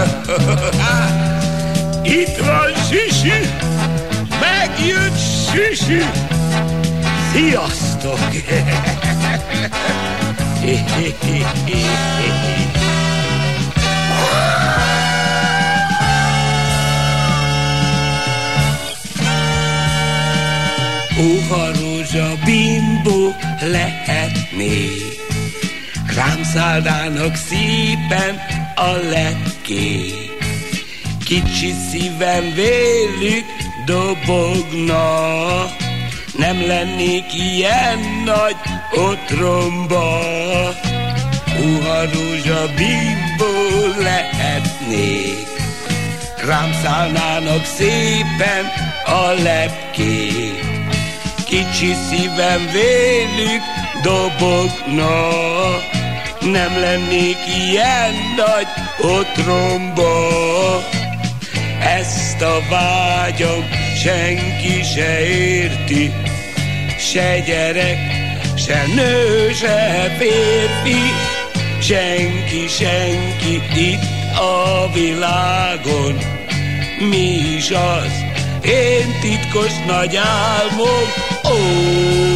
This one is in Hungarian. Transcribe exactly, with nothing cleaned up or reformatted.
Itt van Süsü, megjött Süsü. Sziasztok! Puha rózsa bimbó lehetnék, rám szállnának szépen a lepkék. Kicsi szívem vélük dobogna, nem lennék ilyen nagy otromba. Puha rózsa bimbó lehetnék, rám szállnának szépen a lepkék. Kicsi szívem vélük dobogna, nem lennék ilyen nagy otromba. Ezt a vágyam senki se érti, se gyerek, se nő, se férfi. Senki, senki itt a világon. Mi is az én titkos nagy álmom? Ó,